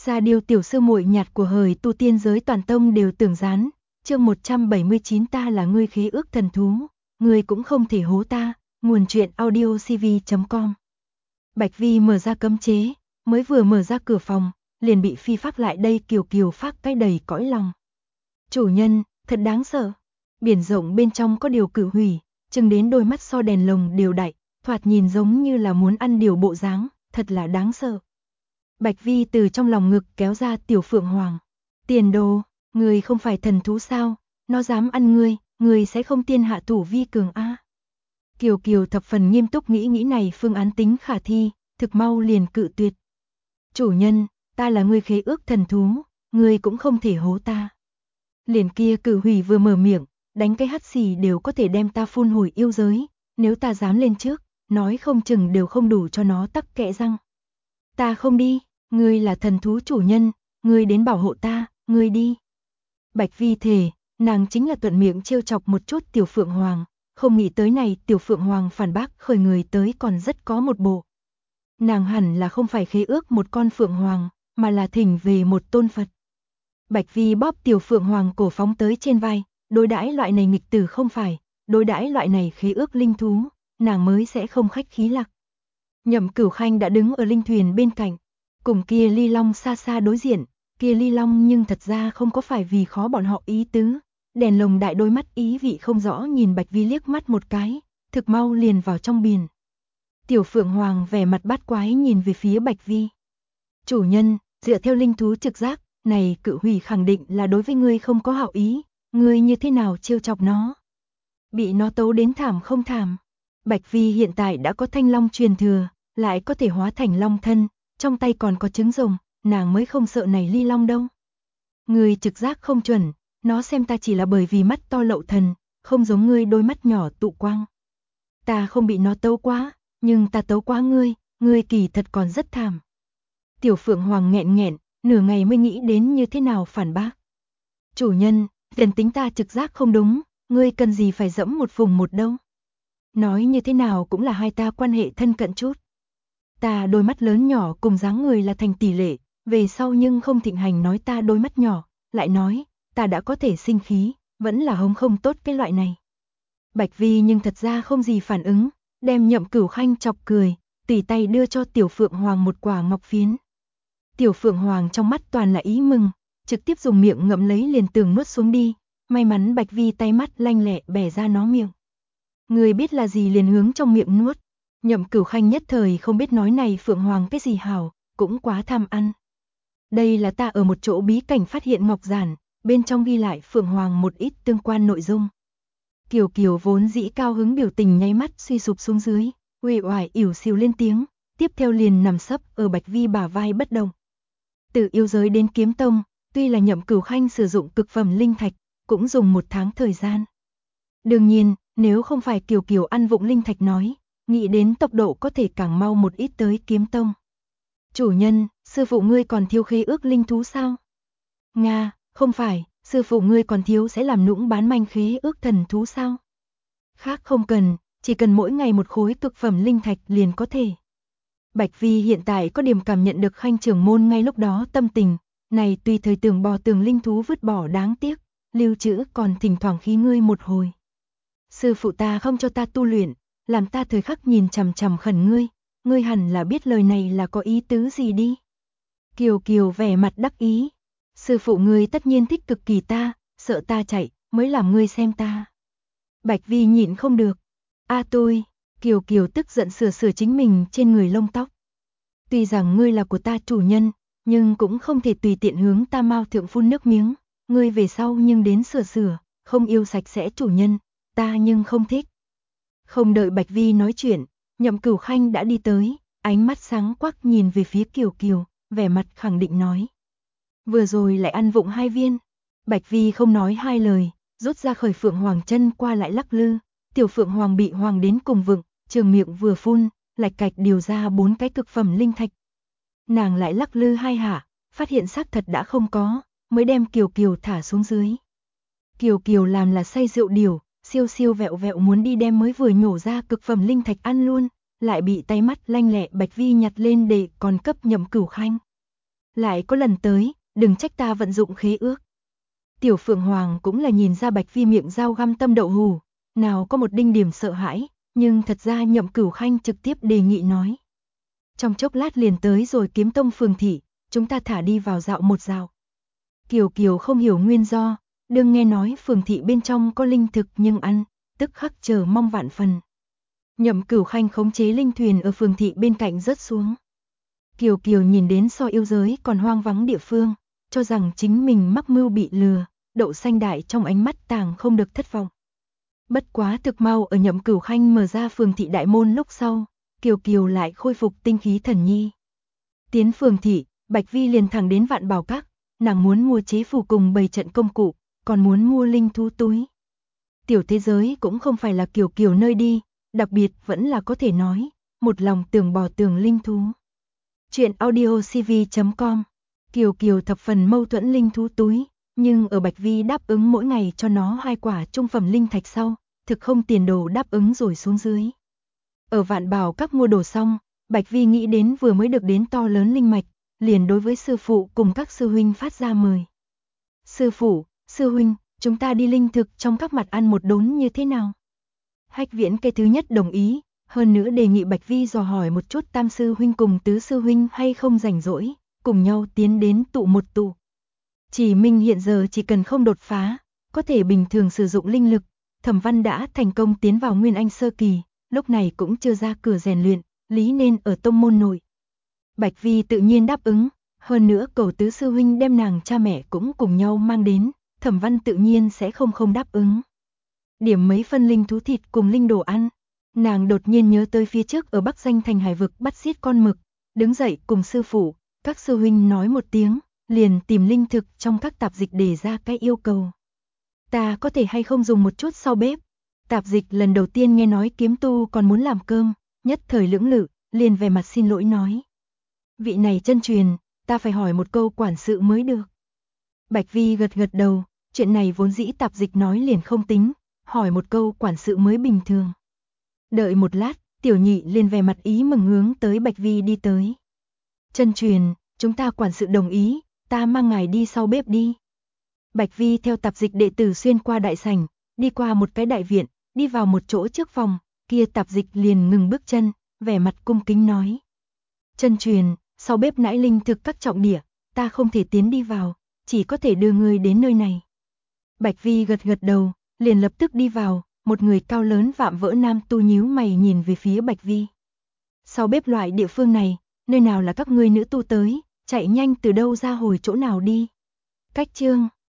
Sa Điêu tiểu sư muội nhạt của hời tu tiên giới toàn tông đều tưởng gián, chương 179 ta là ngươi khế ước thần thú, ngươi cũng không thể hố ta, nguồn truyện audiocv.com. Bạch Vi mở ra cấm chế, mới vừa mở ra cửa phòng, liền bị phi pháp lại đây Kiều Kiều phát cái đầy cõi lòng. Chủ nhân, thật đáng sợ. Biển rộng bên trong có điều cự hủy, chừng đến đôi mắt so đèn lồng đều đại, thoạt nhìn giống như là muốn ăn điều bộ dáng, thật là đáng sợ. Bạch Vi từ trong lòng ngực kéo ra tiểu phượng hoàng. Tiền đồ, ngươi không phải thần thú sao, nó dám ăn ngươi sẽ không tiên hạ thủ vi cường a. Kiều Kiều thập phần nghiêm túc nghĩ này phương án tính khả thi, thực mau liền cự tuyệt. Chủ nhân, ta là ngươi khế ước thần thú, ngươi cũng không thể hố ta. Liền kia cự hủy vừa mở miệng, đánh cái hắt xì đều có thể đem ta phun hồi yêu giới, nếu ta dám lên trước, nói không chừng đều không đủ cho nó tắc kẽ răng. Ta không đi, ngươi là thần thú chủ nhân, ngươi đến bảo hộ ta, ngươi đi. Bạch Vi thề, nàng chính là thuận miệng trêu chọc một chút tiểu phượng hoàng, không nghĩ tới này tiểu phượng hoàng phản bác khởi người tới còn rất có một bộ. Nàng hẳn là không phải khế ước một con phượng hoàng, mà là thỉnh về một tôn Phật. Bạch Vi bóp tiểu phượng hoàng cổ phóng tới trên vai, đối đãi loại này nghịch tử không phải, đối đãi loại này khế ước linh thú, nàng mới sẽ không khách khí lạc. Nhậm Cửu Khanh đã đứng ở linh thuyền bên cạnh, cùng kia ly long xa xa đối diện, kia ly long nhưng thật ra không có phải vì khó bọn họ ý tứ, đèn lồng đại đôi mắt ý vị không rõ nhìn Bạch Vi liếc mắt một cái, thực mau liền vào trong biển. Tiểu phượng hoàng vẻ mặt bát quái nhìn về phía Bạch Vi. Chủ nhân, dựa theo linh thú trực giác, này cự hủy khẳng định là đối với ngươi không có hảo ý, ngươi như thế nào trêu chọc nó? Bị nó tấu đến thảm không thảm? Bạch Vi hiện tại đã có thanh long truyền thừa, lại có thể hóa thành long thân, trong tay còn có trứng rồng, nàng mới không sợ này ly long đâu. Ngươi trực giác không chuẩn, nó xem ta chỉ là bởi vì mắt to lậu thần, không giống ngươi đôi mắt nhỏ tụ quang. Ta không bị nó tấu quá, nhưng ta tấu quá ngươi kỳ thật còn rất thảm. Tiểu phượng hoàng nghẹn nghẹn, nửa ngày mới nghĩ đến như thế nào phản bác. Chủ nhân, liền tính ta trực giác không đúng, ngươi cần gì phải dẫm một vùng một đâu. Nói như thế nào cũng là hai ta quan hệ thân cận chút. Ta đôi mắt lớn nhỏ cùng dáng người là thành tỷ lệ, về sau nhưng không thịnh hành nói ta đôi mắt nhỏ, lại nói, ta đã có thể sinh khí, vẫn là hống không tốt cái loại này. Bạch Vi nhưng thật ra không gì phản ứng, đem Nhậm Cửu Khanh chọc cười, tỉ tay đưa cho tiểu phượng hoàng một quả ngọc phiến. Tiểu phượng hoàng trong mắt toàn là ý mừng, trực tiếp dùng miệng ngậm lấy liền tường nuốt xuống đi, may mắn Bạch Vi tay mắt lanh lẹ bẻ ra nó miệng. Người biết là gì liền hướng trong miệng nuốt. Nhậm Cửu Khanh nhất thời không biết nói này phượng hoàng cái gì hảo, cũng quá tham ăn. Đây là ta ở một chỗ bí cảnh phát hiện ngọc giản, bên trong ghi lại phượng hoàng một ít tương quan nội dung. Kiều Kiều vốn dĩ cao hứng biểu tình nháy mắt suy sụp xuống dưới, uể oải ỉu xìu lên tiếng, tiếp theo liền nằm sấp ở Bạch Vi bả vai bất động. Từ yêu giới đến kiếm tông, tuy là Nhậm Cửu Khanh sử dụng cực phẩm linh thạch, cũng dùng 1 tháng thời gian. Đương nhiên, nếu không phải Kiều Kiều ăn vụng linh thạch nói, nghĩ đến tốc độ có thể càng mau một ít tới kiếm tông. Chủ nhân, sư phụ ngươi còn thiếu khế ước linh thú sao? Nga, không phải, sư phụ ngươi còn thiếu sẽ làm nũng bán manh khế ước thần thú sao? Khác không cần, chỉ cần mỗi ngày một khối cực phẩm linh thạch liền có thể. Bạch Vi hiện tại có điểm cảm nhận được Khanh trưởng môn ngay lúc đó tâm tình, này tùy thời tưởng bò tường linh thú vứt bỏ đáng tiếc, lưu trữ còn thỉnh thoảng khí ngươi một hồi. Sư phụ ta không cho ta tu luyện, làm ta thời khắc nhìn chằm chằm khẩn ngươi hẳn là biết lời này là có ý tứ gì đi. Kiều Kiều vẻ mặt đắc ý, sư phụ ngươi tất nhiên thích cực kỳ ta, sợ ta chạy, mới làm ngươi xem ta. Bạch Vi nhịn không được, tôi, Kiều Kiều tức giận sửa chính mình trên người lông tóc. Tuy rằng ngươi là của ta chủ nhân, nhưng cũng không thể tùy tiện hướng ta mao thượng phun nước miếng, ngươi về sau nhưng đến sửa, không yêu sạch sẽ chủ nhân, ta nhưng không thích. Không đợi Bạch Vi nói chuyện, Nhậm Cửu Khanh đã đi tới, ánh mắt sáng quắc nhìn về phía Kiều Kiều, vẻ mặt khẳng định nói. Vừa rồi lại ăn vụng 2 viên. Bạch Vi không nói 2 lời, rút ra khởi phượng hoàng chân qua lại lắc lư, tiểu phượng hoàng bị hoàng đến cùng vựng, trường miệng vừa phun, lạch cạch điều ra 4 cái cực phẩm linh thạch. Nàng lại lắc lư 2 hạ, phát hiện xác thật đã không có, mới đem Kiều Kiều thả xuống dưới. Kiều Kiều làm là say rượu điều, siêu vẹo vẹo muốn đi đem mới vừa nhổ ra cực phẩm linh thạch ăn luôn, lại bị tay mắt lanh lẹ Bạch Vi nhặt lên để còn cấp Nhậm Cửu Khanh. Lại có lần tới, đừng trách ta vận dụng khế ước. Tiểu Phượng Hoàng cũng là nhìn ra Bạch Vi miệng dao găm tâm đậu hù, nào có một đinh điểm sợ hãi, nhưng thật ra Nhậm Cửu Khanh trực tiếp đề nghị nói. Trong chốc lát liền tới rồi Kiếm Tông phường thị, chúng ta thả đi vào dạo một dạo. Kiều Kiều không hiểu nguyên do, đừng nghe nói phường thị bên trong có linh thực nhưng ăn, tức khắc chờ mong vạn phần. Nhậm Cửu Khanh khống chế linh thuyền ở phường thị bên cạnh rớt xuống. Kiều Kiều nhìn đến so yêu giới còn hoang vắng địa phương, cho rằng chính mình mắc mưu bị lừa, Đậu Xanh Đại trong ánh mắt tàng không được thất vọng. Bất quá thực mau ở Nhậm Cửu Khanh mở ra phường thị đại môn lúc sau, Kiều Kiều lại khôi phục tinh khí thần nhi. Tiến phường thị, Bạch Vi liền thẳng đến Vạn Bảo Các, nàng muốn mua chế phù cùng bày trận công cụ, còn muốn mua linh thú túi. Tiểu thế giới cũng không phải là Kiều Kiều nơi đi, đặc biệt vẫn là có thể nói, một lòng tưởng bò tường linh thú. Chuyện audiocv.com. Kiều Kiều thập phần mâu thuẫn linh thú túi, nhưng ở Bạch Vi đáp ứng mỗi ngày cho nó 2 quả trung phẩm linh thạch sau, thực không tiền đồ đáp ứng rồi xuống dưới. Ở Vạn Bảo Các mua đồ xong, Bạch Vi nghĩ đến vừa mới được đến to lớn linh mạch, liền đối với sư phụ cùng các sư huynh phát ra mời. Sư phụ, sư huynh, chúng ta đi linh thực trong các mặt ăn một đốn như thế nào? Hách Viễn cái thứ nhất đồng ý, hơn nữa đề nghị Bạch Vi dò hỏi một chút tam sư huynh cùng tứ sư huynh hay không rảnh rỗi, cùng nhau tiến đến tụ một tụ. Chỉ Minh hiện giờ chỉ cần không đột phá, có thể bình thường sử dụng linh lực, Thẩm Văn đã thành công tiến vào Nguyên Anh sơ kỳ, lúc này cũng chưa ra cửa rèn luyện, lý nên ở tông môn nội. Bạch Vi tự nhiên đáp ứng, hơn nữa cầu tứ sư huynh đem nàng cha mẹ cũng cùng nhau mang đến, Thẩm Văn tự nhiên sẽ không đáp ứng. Điểm mấy phân linh thú thịt cùng linh đồ ăn, nàng đột nhiên nhớ tới phía trước ở Bắc Danh Thành hải vực bắt giết con mực, đứng dậy cùng sư phụ, các sư huynh nói một tiếng, liền tìm linh thực trong các tạp dịch để ra cái yêu cầu. Ta có thể hay không dùng một chút sau bếp? Tạp dịch lần đầu tiên nghe nói kiếm tu còn muốn làm cơm, nhất thời lưỡng lự, liền về mặt xin lỗi nói. Vị này chân truyền, ta phải hỏi một câu quản sự mới được. Bạch Vi gật gật đầu, chuyện này vốn dĩ tạp dịch nói liền không tính, hỏi một câu quản sự mới bình thường. Đợi một lát, tiểu nhị liền về mặt ý mừng hướng tới Bạch Vi đi tới. Chân truyền, chúng ta quản sự đồng ý, ta mang ngài đi sau bếp đi. Bạch Vi theo tạp dịch đệ tử xuyên qua đại sảnh, đi qua một cái đại viện, đi vào một chỗ trước phòng, kia tạp dịch liền ngừng bước chân, vẻ mặt cung kính nói. Chân truyền, sau bếp nãi linh thực các trọng địa, ta không thể tiến đi vào, chỉ có thể đưa người đến nơi này. Bạch Vi gật gật đầu, liền lập tức đi vào, một người cao lớn vạm vỡ nam tu nhíu mày nhìn về phía Bạch Vi. Sau bếp loại địa phương này, nơi nào là các ngươi nữ tu tới, chạy nhanh từ đâu ra hồi chỗ nào đi. Cách chương